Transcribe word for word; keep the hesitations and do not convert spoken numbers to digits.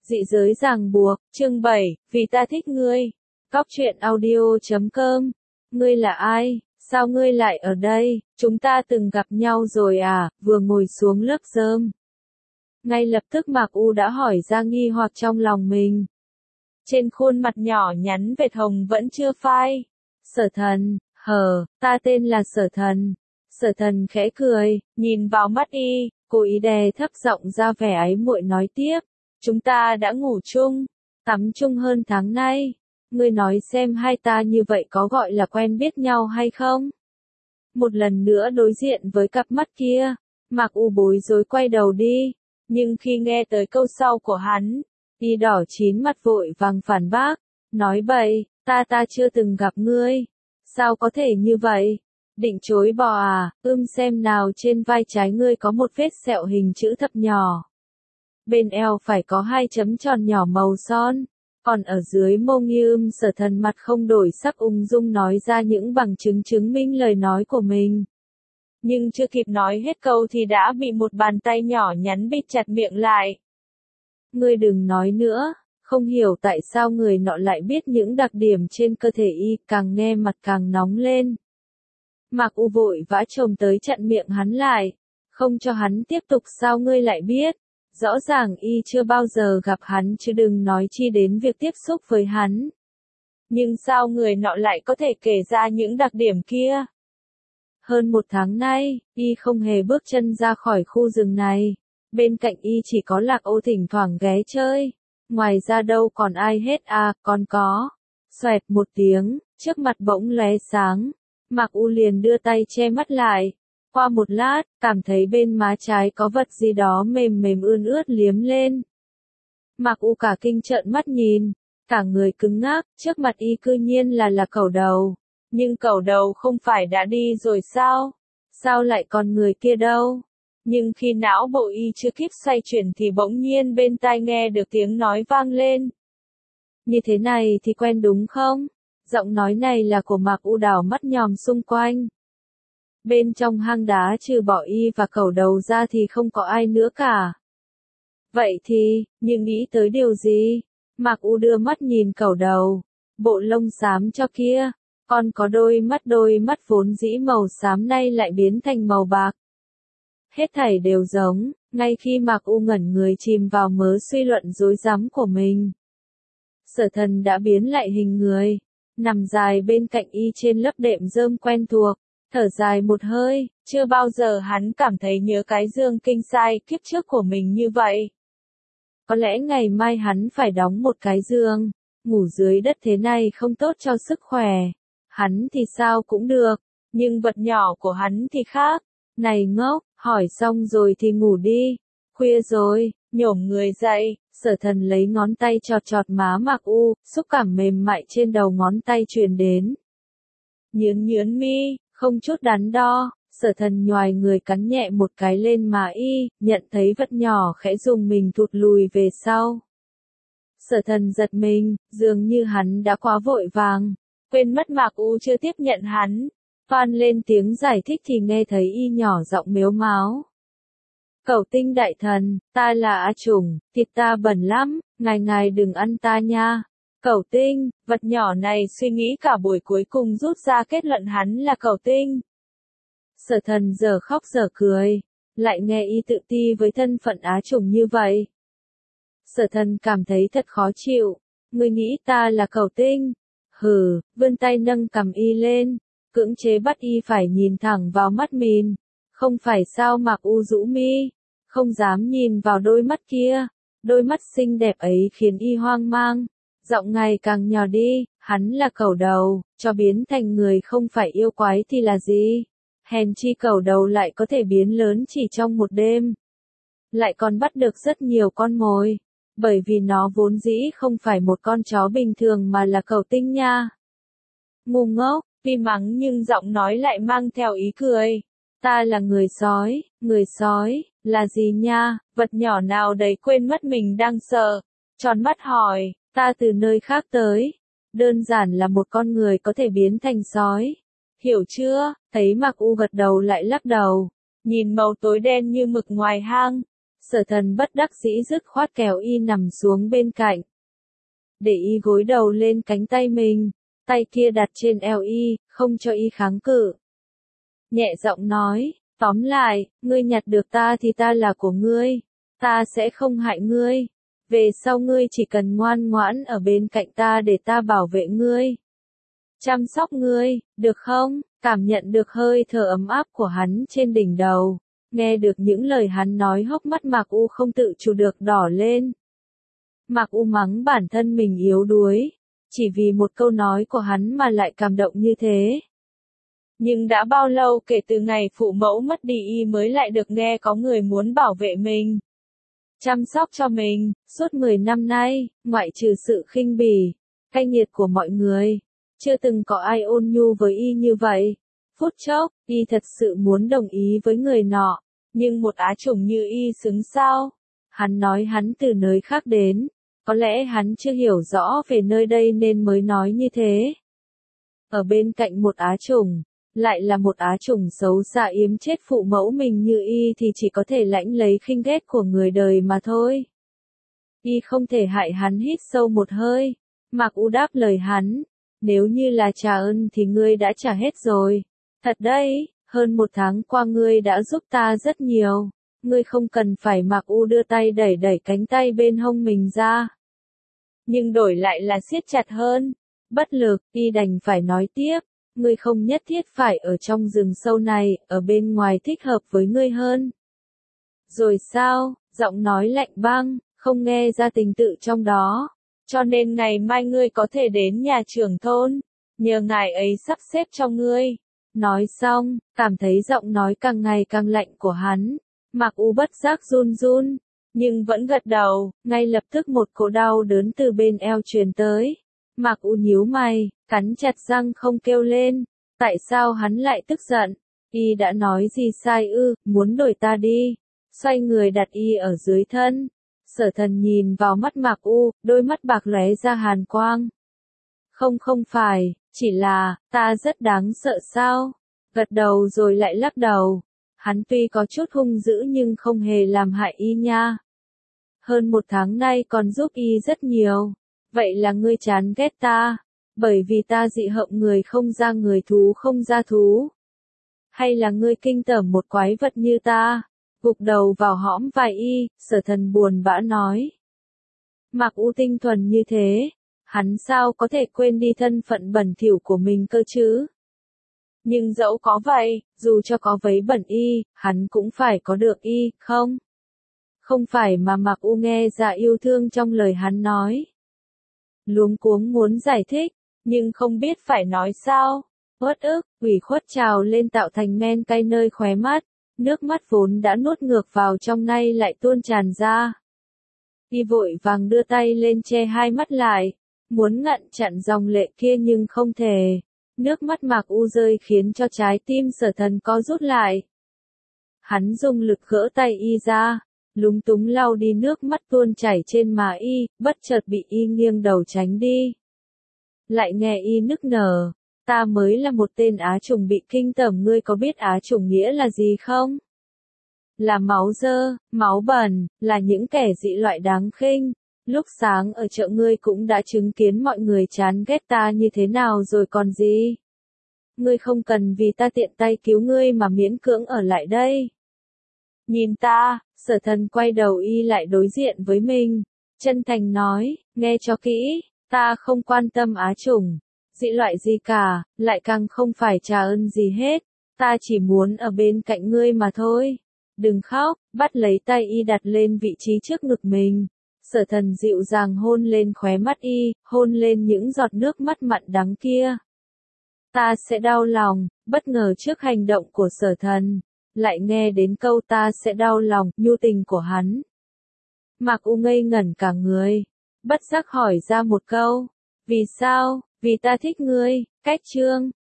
Dị giới ràng buộc, chương bảy, vì ta thích ngươi. Cóc truyện audio chấm com. Ngươi là ai? Sao ngươi lại ở đây? Chúng ta từng gặp nhau rồi à? Vừa ngồi xuống lớp rơm. Ngay lập tức Mạc U đã hỏi ra nghi hoặc trong lòng mình. Trên khuôn mặt nhỏ nhắn vệt hồng vẫn chưa phai. Sở Thần, hờ, ta tên là Sở Thần. Sở Thần khẽ cười, nhìn vào mắt y, cố ý đè thấp giọng ra vẻ ái muội nói tiếp. Chúng ta đã ngủ chung, tắm chung hơn tháng nay. Ngươi nói xem hai ta như vậy có gọi là quen biết nhau hay không? Một lần nữa đối diện với cặp mắt kia, Mạc U bối rối quay đầu đi. Nhưng khi nghe tới câu sau của hắn, y đỏ chín mặt vội vàng phản bác. Nói bậy, ta ta chưa từng gặp ngươi. Sao có thể như vậy? Định chối bỏ à? Ưm xem nào, trên vai trái ngươi có một vết sẹo hình chữ thập nhỏ. Bên eo phải có hai chấm tròn nhỏ màu son. Còn ở dưới mông ưm. Sở Thần mặt không đổi sắc ung dung nói ra những bằng chứng chứng minh lời nói của mình. Nhưng chưa kịp nói hết câu thì đã bị một bàn tay nhỏ nhắn bịt chặt miệng lại. Ngươi đừng nói nữa. Không hiểu tại sao người nọ lại biết những đặc điểm trên cơ thể y, càng nghe mặt càng nóng lên. Mạc U vội vã chồm tới chặn miệng hắn lại. Không cho hắn tiếp tục. Sao ngươi lại biết? Rõ ràng y chưa bao giờ gặp hắn chứ đừng nói chi đến việc tiếp xúc với hắn. Nhưng sao người nọ lại có thể kể ra những đặc điểm kia? Hơn một tháng nay, y không hề bước chân ra khỏi khu rừng này. Bên cạnh y chỉ có Lạc Ô thỉnh thoảng ghé chơi. Ngoài ra đâu còn ai hết à, còn có. Xoẹt một tiếng, trước mặt bỗng lóe sáng. Mạc U liền đưa tay che mắt lại. Qua một lát, cảm thấy bên má trái có vật gì đó mềm mềm ươn ướt liếm lên. Mạc U cả kinh trợn mắt nhìn, cả người cứng ngắc, trước mặt y cư nhiên là là Cẩu Đầu. Nhưng Cẩu Đầu không phải đã đi rồi sao? Sao lại còn người kia đâu? Nhưng khi não bộ y chưa kịp xoay chuyển thì bỗng nhiên bên tai nghe được tiếng nói vang lên. Như thế này thì quen đúng không? Giọng nói này là của Mạc U đảo mắt nhòm xung quanh. Bên trong hang đá trừ bỏ y và Cẩu Đầu ra thì không có ai nữa cả. Vậy thì, nhưng nghĩ tới điều gì? Mạc U đưa mắt nhìn Cẩu Đầu. Bộ lông xám cho kia, còn có đôi mắt đôi mắt vốn dĩ màu xám nay lại biến thành màu bạc. Hết thảy đều giống, ngay khi Mạc U ngẩn người chìm vào mớ suy luận rối rắm của mình. Sở Thần đã biến lại hình người, nằm dài bên cạnh y trên lớp đệm rơm quen thuộc. Thở dài một hơi, chưa bao giờ hắn cảm thấy nhớ cái giường kinh sai kiếp trước của mình như vậy. Có lẽ ngày mai hắn phải đóng một cái giường, ngủ dưới đất thế này không tốt cho sức khỏe. Hắn thì sao cũng được, nhưng vật nhỏ của hắn thì khác. Này ngốc, hỏi xong rồi thì ngủ đi. Khuya rồi, nhổm người dậy, Sở Thần lấy ngón tay chọt chọt má Mạc U, xúc cảm mềm mại trên đầu ngón tay truyền đến. Nhướn nhướn mi. Không chút đắn đo, Sở Thần nhoài người cắn nhẹ một cái lên má y, nhận thấy vật nhỏ khẽ dùng mình thụt lùi về sau. Sở Thần giật mình, dường như hắn đã quá vội vàng, quên mất Mạc U chưa tiếp nhận hắn. Phan lên tiếng giải thích thì nghe thấy y nhỏ giọng mếu máo. Cẩu Tinh đại thần, ta là A Trùng, thịt ta bẩn lắm, ngài ngài đừng ăn ta nha. Cẩu Tinh, vật nhỏ này suy nghĩ cả buổi cuối cùng rút ra kết luận hắn là Cẩu Tinh. Sở Thần giờ khóc giờ cười, lại nghe y tự ti với thân phận Á Trùng như vậy. Sở Thần cảm thấy thật khó chịu, ngươi nghĩ ta là Cẩu Tinh? Hừ, vươn tay nâng cằm y lên, cưỡng chế bắt y phải nhìn thẳng vào mắt mình. Không phải sao? Mạc U rũ mi, không dám nhìn vào đôi mắt kia, đôi mắt xinh đẹp ấy khiến y hoang mang. Giọng ngày càng nhỏ đi, hắn là Cẩu Đầu, cho biến thành người không phải yêu quái thì là gì? Hèn chi Cẩu Đầu lại có thể biến lớn chỉ trong một đêm. Lại còn bắt được rất nhiều con mồi, bởi vì nó vốn dĩ không phải một con chó bình thường mà là Cẩu Tinh nha. Ngu ngốc, tuy mắng nhưng giọng nói lại mang theo ý cười. Ta là người sói, người sói, là gì nha? Vật nhỏ nào đấy quên mất mình đang sợ, tròn mắt hỏi. Ta từ nơi khác tới, đơn giản là một con người có thể biến thành sói. Hiểu chưa? Thấy Mạc U gật đầu lại lắc đầu, nhìn màu tối đen như mực ngoài hang. Sở Thần bất đắc dĩ dứt khoát kéo y nằm xuống bên cạnh. Để y gối đầu lên cánh tay mình, tay kia đặt trên eo y, không cho y kháng cự. Nhẹ giọng nói, tóm lại, ngươi nhặt được ta thì ta là của ngươi, ta sẽ không hại ngươi. Về sau ngươi chỉ cần ngoan ngoãn ở bên cạnh ta để ta bảo vệ ngươi, chăm sóc ngươi, được không? Cảm nhận được hơi thở ấm áp của hắn trên đỉnh đầu, nghe được những lời hắn nói hốc mắt Mạc U không tự chủ được đỏ lên. Mạc U mắng bản thân mình yếu đuối, chỉ vì một câu nói của hắn mà lại cảm động như thế. Nhưng đã bao lâu kể từ ngày phụ mẫu mất đi y mới lại được nghe có người muốn bảo vệ mình, chăm sóc cho mình. Suốt mười năm nay, ngoại trừ sự khinh bỉ, cay nghiệt của mọi người, chưa từng có ai ôn nhu với y như vậy. Phút chốc, y thật sự muốn đồng ý với người nọ, nhưng một á chủng như y xứng sao? Hắn nói hắn từ nơi khác đến, có lẽ hắn chưa hiểu rõ về nơi đây nên mới nói như thế. Ở bên cạnh một á chủng, lại là một á chủng xấu xa yếm chết phụ mẫu mình như y thì chỉ có thể lãnh lấy khinh ghét của người đời mà thôi. Y không thể hại hắn. Hít sâu một hơi, Mạc U đáp lời hắn, nếu như là trả ơn thì ngươi đã trả hết rồi. Thật đấy, hơn một tháng qua ngươi đã giúp ta rất nhiều, ngươi không cần phải. Mạc U đưa tay đẩy đẩy cánh tay bên hông mình ra, nhưng đổi lại là siết chặt hơn. Bất lực, y đành phải nói tiếp, ngươi không nhất thiết phải ở trong rừng sâu này, ở bên ngoài thích hợp với ngươi hơn. Rồi sao? Giọng nói lạnh băng, không nghe ra tình tự trong đó. Cho nên ngày mai ngươi có thể đến nhà trưởng thôn, nhờ ngài ấy sắp xếp cho ngươi. Nói xong, cảm thấy giọng nói càng ngày càng lạnh của hắn, Mạc U bất giác run run, nhưng vẫn gật đầu. Ngay lập tức một cỗ đau đớn từ bên eo truyền tới. Mạc U nhíu mày, cắn chặt răng không kêu lên. Tại sao hắn lại tức giận? Y đã nói gì sai ư? Muốn đuổi ta đi? Xoay người đặt y ở dưới thân. Sở Thần nhìn vào mắt Mạc U, đôi mắt bạc lóe ra hàn quang. Không không phải, chỉ là, ta rất đáng sợ sao? Gật đầu rồi lại lắc đầu. Hắn tuy có chút hung dữ nhưng không hề làm hại y nha. Hơn một tháng nay còn giúp y rất nhiều. Vậy là ngươi chán ghét ta, bởi vì ta dị hợm, người không ra người, thú không ra thú? Hay là ngươi kinh tởm một quái vật như ta? Gục đầu vào hõm vai y, Sở Thần buồn bã nói. Mạc U tinh thuần như thế, hắn sao có thể quên đi thân phận bẩn thỉu của mình cơ chứ? Nhưng dẫu có vậy, dù cho có vấy bẩn y, hắn cũng phải có được y, không? Không phải mà Mạc U nghe ra yêu thương trong lời hắn nói. Luống cuống muốn giải thích, nhưng không biết phải nói sao. Uất ức, ủy khuất trào lên tạo thành men cay nơi khóe mắt. Nước mắt vốn đã nuốt ngược vào trong nay lại tuôn tràn ra. Y vội vàng đưa tay lên che hai mắt lại, muốn ngăn chặn dòng lệ kia nhưng không thể. Nước mắt Mạc U rơi khiến cho trái tim Sở Thần co rút lại. Hắn dùng lực gỡ tay y ra, lúng túng lau đi nước mắt tuôn chảy trên má y, bất chợt bị y nghiêng đầu tránh đi. Lại nghe y nức nở, ta mới là một tên á chủng bị kinh tởm, ngươi có biết á chủng nghĩa là gì không? Là máu dơ, máu bẩn, là những kẻ dị loại đáng khinh. Lúc sáng ở chợ ngươi cũng đã chứng kiến mọi người chán ghét ta như thế nào rồi còn gì? Ngươi không cần vì ta tiện tay cứu ngươi mà miễn cưỡng ở lại đây. Nhìn ta, Sở Thần quay đầu y lại đối diện với mình, chân thành nói, nghe cho kỹ, ta không quan tâm á chủng, dị loại gì cả, lại càng không phải trả ơn gì hết, ta chỉ muốn ở bên cạnh ngươi mà thôi. Đừng khóc, bắt lấy tay y đặt lên vị trí trước ngực mình. Sở Thần dịu dàng hôn lên khóe mắt y, hôn lên những giọt nước mắt mặn đắng kia. Ta sẽ đau lòng, bất ngờ trước hành động của Sở Thần, lại nghe đến câu ta sẽ đau lòng, nhu tình của hắn. Mạc U ngây ngẩn cả người, bất giác hỏi ra một câu, vì sao? Vì ta thích ngươi. Cách chương